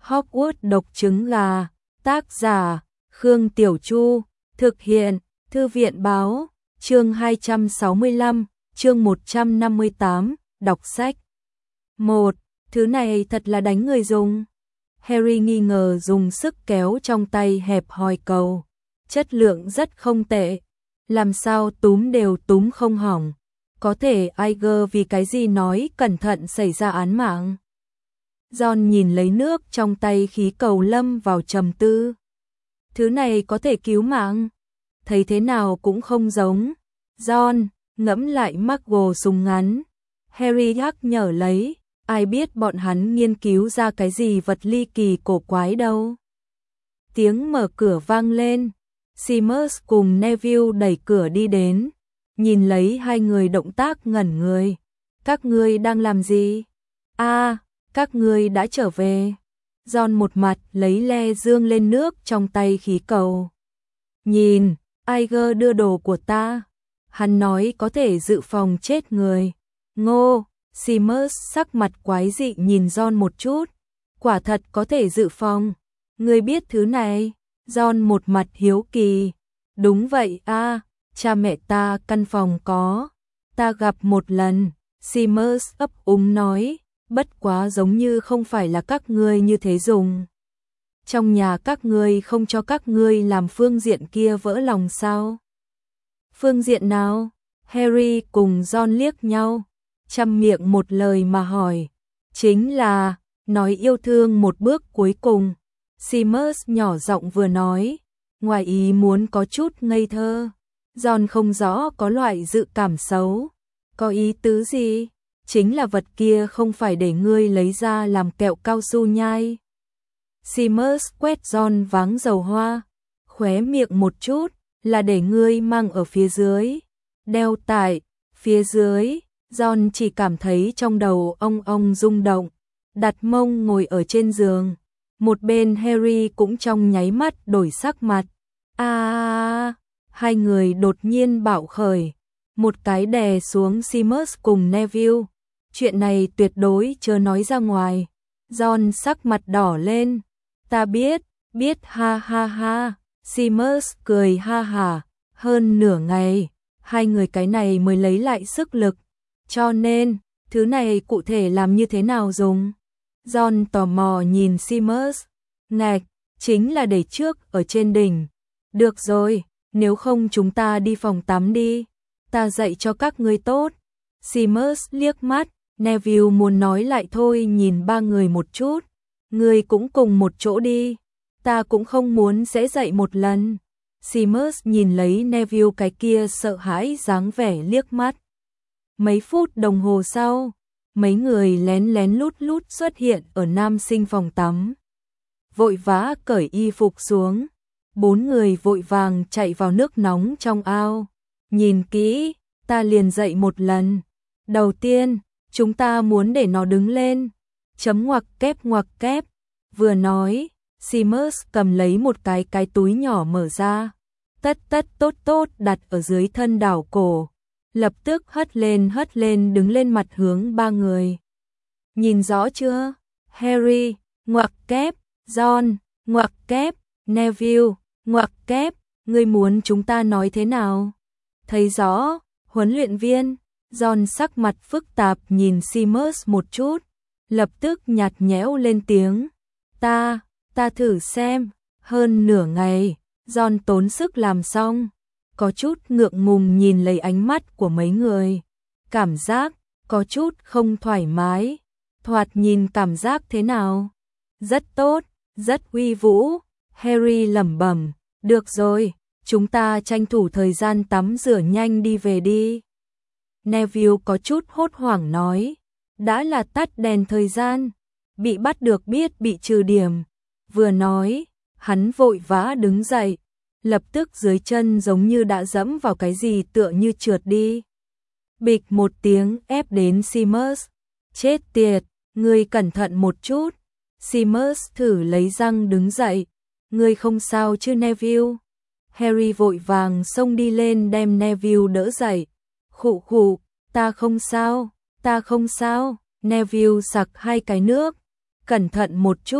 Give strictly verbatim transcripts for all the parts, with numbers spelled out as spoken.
Hogwarts độc trứng gà, tác giả Khương Tiểu Chu, thực hiện Thư viện báo, chương hai trăm sáu mươi lăm, chương một trăm năm mươi tám, đọc sách. một. Thứ này thật là đánh người dùng. Harry nghi ngờ dùng sức kéo trong tay hẹp hòi cầu. Chất lượng rất không tệ. Làm sao túm đều túm không hỏng. Có thể Iger vì cái gì nói cẩn thận xảy ra án mạng. Ron nhìn lấy nước trong tay khí cầu lâm vào trầm tư. Thứ này có thể cứu mạng. Thấy thế nào cũng không giống. Ron ngẫm lại Muggle súng ngắn. Harry nhắc nhở lấy. Ai biết bọn hắn nghiên cứu ra cái gì vật ly kỳ cổ quái đâu. Tiếng mở cửa vang lên. Seamus cùng Neville đẩy cửa đi đến. Nhìn lấy hai người động tác ngẩn người. Các ngươi đang làm gì? A, à, các ngươi đã trở về. Ron một mặt lấy le dương lên nước trong tay khí cầu. Nhìn, Iger đưa đồ của ta. Hắn nói có thể dự phòng chết người. Ngô, Seamus sắc mặt quái dị nhìn Ron một chút. Quả thật có thể dự phòng. Ngươi biết thứ này? Ron một mặt hiếu kỳ. Đúng vậy a, à, cha mẹ ta căn phòng có. Ta gặp một lần. Seamus ấp úng nói. Bất quá giống như không phải là các ngươi như thế dùng. Trong nhà các ngươi không cho các ngươi làm phương diện kia vỡ lòng sao? Phương diện nào? Harry cùng Ron liếc nhau, chăm miệng một lời mà hỏi. Chính là, nói yêu thương một bước cuối cùng. Seamus nhỏ giọng vừa nói, ngoài ý muốn có chút ngây thơ. Ron không rõ có loại dự cảm xấu. Có ý tứ gì? Chính là vật kia không phải để ngươi lấy ra làm kẹo cao su nhai. Seamus quét Ron váng dầu hoa, khóe miệng một chút, là để ngươi mang ở phía dưới. Đeo tại phía dưới. Ron chỉ cảm thấy trong đầu ong ong rung động, đặt mông ngồi ở trên giường. Một bên Harry cũng trong nháy mắt đổi sắc mặt. A, à, hai người đột nhiên bạo khởi, một cái đè xuống Seamus cùng Neville. Chuyện này tuyệt đối chớ nói ra ngoài. Ron sắc mặt đỏ lên. Ta biết, biết ha ha ha. Seamus cười ha ha. Hơn nửa ngày, hai người cái này mới lấy lại sức lực. Cho nên, thứ này cụ thể làm như thế nào dùng? Ron tò mò nhìn Seamus. Ngạch, chính là để trước ở trên đỉnh. Được rồi, nếu không chúng ta đi phòng tắm đi. Ta dạy cho các ngươi tốt. Seamus liếc mắt. Neville muốn nói lại thôi nhìn ba người một chút. Ngươi cũng cùng một chỗ đi. Ta cũng không muốn sẽ dậy một lần. Seamus nhìn lấy Neville cái kia sợ hãi dáng vẻ liếc mắt. Mấy phút đồng hồ sau, mấy người lén lén lút lút xuất hiện ở nam sinh phòng tắm. Vội vã cởi y phục xuống. Bốn người vội vàng chạy vào nước nóng trong ao. Nhìn kỹ, ta liền dậy một lần. Đầu tiên, chúng ta muốn để nó đứng lên. Chấm ngoặc kép ngoặc kép. Vừa nói, Seamus cầm lấy một cái cái túi nhỏ mở ra. Tất tất tốt tốt đặt ở dưới thân đảo cổ. Lập tức hất lên hất lên đứng lên mặt hướng ba người. Nhìn rõ chưa? Harry, ngoặc kép. Ron, ngoặc kép. Neville, ngoặc kép. Ngươi muốn chúng ta nói thế nào? Thấy rõ, huấn luyện viên. Ron sắc mặt phức tạp nhìn Seamus một chút, lập tức nhạt nhẽo lên tiếng. Ta, ta thử xem. Hơn nửa ngày, Ron tốn sức làm xong, có chút ngượng ngùng nhìn lấy ánh mắt của mấy người. Cảm giác, có chút không thoải mái. Thoạt nhìn cảm giác thế nào? Rất tốt, rất uy vũ. Harry lẩm bẩm, được rồi, chúng ta tranh thủ thời gian tắm rửa nhanh đi về đi. Neville có chút hốt hoảng nói, đã là tắt đèn thời gian, bị bắt được biết bị trừ điểm. Vừa nói, hắn vội vã đứng dậy, lập tức dưới chân giống như đã dẫm vào cái gì tựa như trượt đi. Bịch một tiếng ép đến Seamus. Chết tiệt, ngươi cẩn thận một chút. Seamus thử lấy răng đứng dậy. Ngươi không sao chứ Neville? Harry vội vàng xông đi lên đem Neville đỡ dậy. Khụ khụ, ta không sao, ta không sao. Neville sặc hai cái nước. Cẩn thận một chút,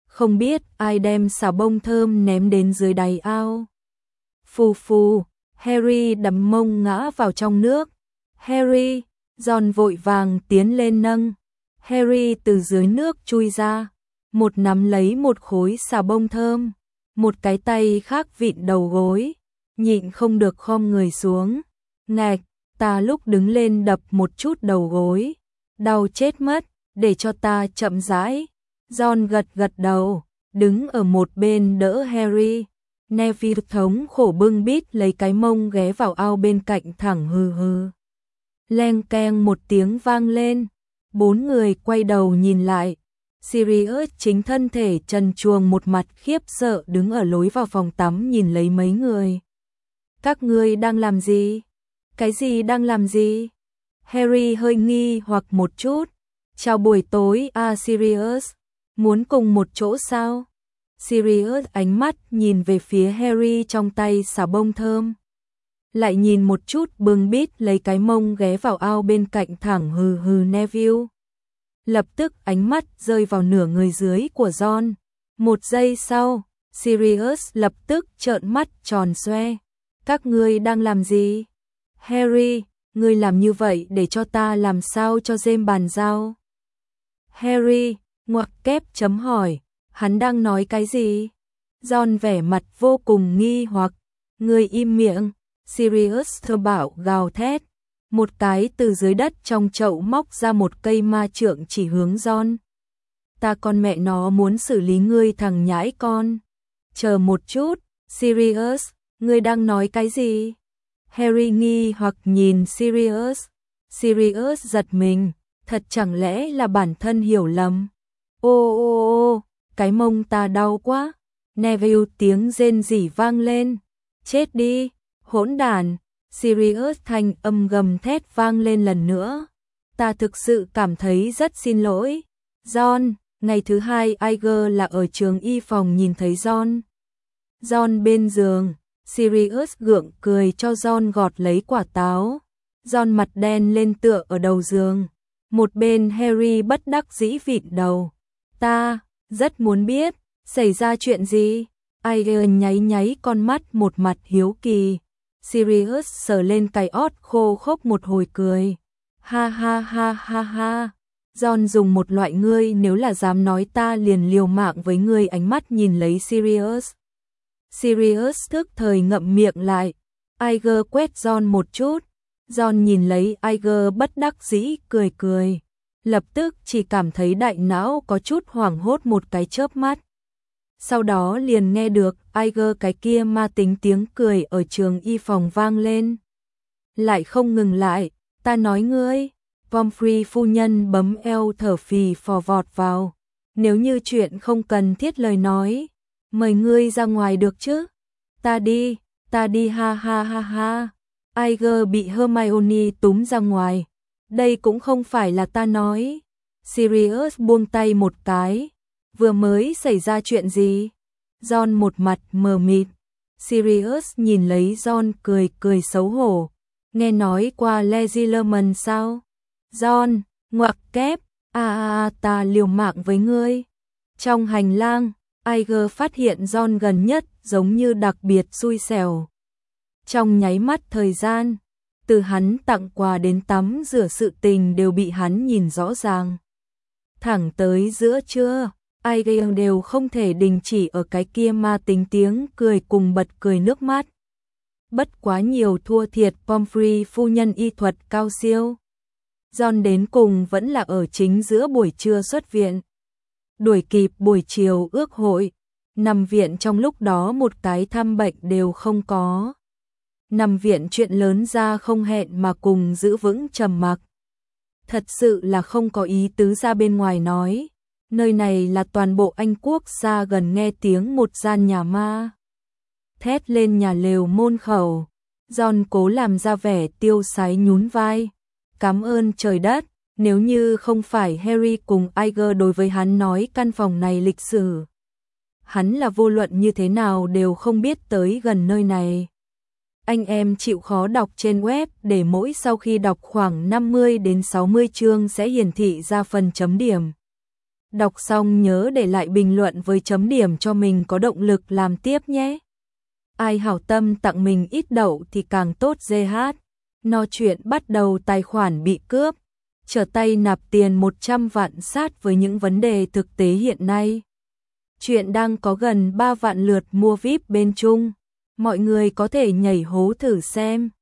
Không biết ai đem xà bông thơm ném đến dưới đáy ao. Phù phù, Harry đấm mông ngã vào trong nước. Harry, Ron vội vàng tiến lên nâng. Harry từ dưới nước chui ra, một nắm lấy một khối xà bông thơm, một cái tay khác vịn đầu gối, nhịn không được khom người xuống. Ngạch, ta lúc đứng lên đập một chút đầu gối, đau chết mất, để cho ta chậm rãi. Ron gật gật đầu, đứng ở một bên đỡ Harry. Neville thống khổ bưng bít lấy cái mông ghé vào ao bên cạnh thẳng hừ hừ. Leng keng một tiếng vang lên, bốn người quay đầu nhìn lại. Sirius chính thân thể trần truồng một mặt khiếp sợ đứng ở lối vào phòng tắm nhìn lấy mấy người. Các ngươi đang làm gì? Cái gì đang làm gì? Harry hơi nghi hoặc một chút. Chào buổi tối à Sirius, muốn cùng một chỗ sao? Sirius ánh mắt nhìn về phía Harry trong tay xà bông thơm. Lại nhìn một chút bưng bít lấy cái mông ghé vào ao bên cạnh thẳng hừ hừ Neville. Lập tức ánh mắt rơi vào nửa người dưới của Ron. Một giây sau, Sirius lập tức trợn mắt tròn xoe. Các ngươi đang làm gì? Harry, ngươi làm như vậy để cho ta làm sao cho James bàn giao? Harry, ngoặc kép chấm hỏi, hắn đang nói cái gì? Ron vẻ mặt vô cùng nghi hoặc. Ngươi im miệng. Sirius thơ bảo gào thét. Một cái từ dưới đất trong chậu móc ra một cây ma trượng chỉ hướng Ron. Ta con mẹ nó muốn xử lý ngươi thằng nhãi con. Chờ một chút, Sirius, ngươi đang nói cái gì? Harry nghi hoặc nhìn Sirius. Sirius giật mình, thật chẳng lẽ là bản thân hiểu lầm. Ô ô ô, cái mông ta đau quá. Neville tiếng rên rỉ vang lên. Chết đi, hỗn đản. Sirius thanh âm gầm thét vang lên lần nữa. Ta thực sự cảm thấy rất xin lỗi. Ron, ngày thứ hai Iger là ở trường y phòng nhìn thấy Ron. Ron bên giường, Sirius gượng cười cho Ron gọt lấy quả táo. Ron mặt đen lên tựa ở đầu giường. Một bên Harry bất đắc dĩ vịn đầu. Ta, rất muốn biết, xảy ra chuyện gì? Iger nháy nháy con mắt một mặt hiếu kỳ. Sirius sờ lên cái ót khô khốc một hồi cười. Ha ha ha ha ha. Ron dùng một loại ngươi nếu là dám nói ta liền liều mạng với ngươi ánh mắt nhìn lấy Sirius. Sirius thức thời ngậm miệng lại. Iger quét Ron một chút. Ron nhìn lấy Iger bất đắc dĩ cười cười. Lập tức chỉ cảm thấy đại não có chút hoảng hốt một cái chớp mắt. Sau đó liền nghe được Iger cái kia ma tính tiếng cười ở trường y phòng vang lên. Lại không ngừng lại, ta nói ngươi. Pomfrey phu nhân bấm eo thở phì phò vọt vào. Nếu như chuyện không cần thiết lời nói, mời ngươi ra ngoài được chứ? Ta đi, ta đi ha ha ha ha. Iger bị Hermione túm ra ngoài. Đây cũng không phải là ta nói. Sirius buông tay một cái. Vừa mới xảy ra chuyện gì? Ron một mặt mờ mịt. Sirius nhìn lấy Ron cười cười xấu hổ. Nghe nói qua Legilerman sao? Ron, ngoặc kép, a a a ta liều mạng với ngươi. Trong hành lang, Iger phát hiện Ron gần nhất giống như đặc biệt xui xẻo. Trong nháy mắt thời gian, từ hắn tặng quà đến tắm rửa sự tình đều bị hắn nhìn rõ ràng. Thẳng tới giữa trưa, Iger đều không thể đình chỉ ở cái kia ma tính tiếng cười cùng bật cười nước mắt. Bất quá nhiều thua thiệt Pomfrey phu nhân y thuật cao siêu. Ron đến cùng vẫn là ở chính giữa buổi trưa xuất viện. Đuổi kịp buổi chiều ước hội, nằm viện trong lúc đó một cái thăm bệnh đều không có. Nằm viện chuyện lớn ra không hẹn mà cùng giữ vững trầm mặc. Thật sự là không có ý tứ ra bên ngoài nói. Nơi này là toàn bộ Anh quốc xa gần nghe tiếng một gian nhà ma. Thét lên nhà lều môn khẩu. Ron cố làm ra vẻ tiêu sái nhún vai. Cảm ơn trời đất, nếu như không phải Harry cùng Iger đối với hắn nói căn phòng này lịch sử. Hắn là vô luận như thế nào đều không biết tới gần nơi này. Anh em chịu khó đọc trên web để mỗi sau khi đọc khoảng năm mươi đến sáu mươi chương sẽ hiển thị ra phần chấm điểm. Đọc xong nhớ để lại bình luận với chấm điểm cho mình có động lực làm tiếp nhé. Ai hảo tâm tặng mình ít đậu thì càng tốt giê hát. No chuyện bắt đầu tài khoản bị cướp. Trở tay nạp tiền một trăm vạn sát với những vấn đề thực tế hiện nay. Chuyện đang có gần ba vạn lượt mua víp bên Trung. Mọi người có thể nhảy hố thử xem.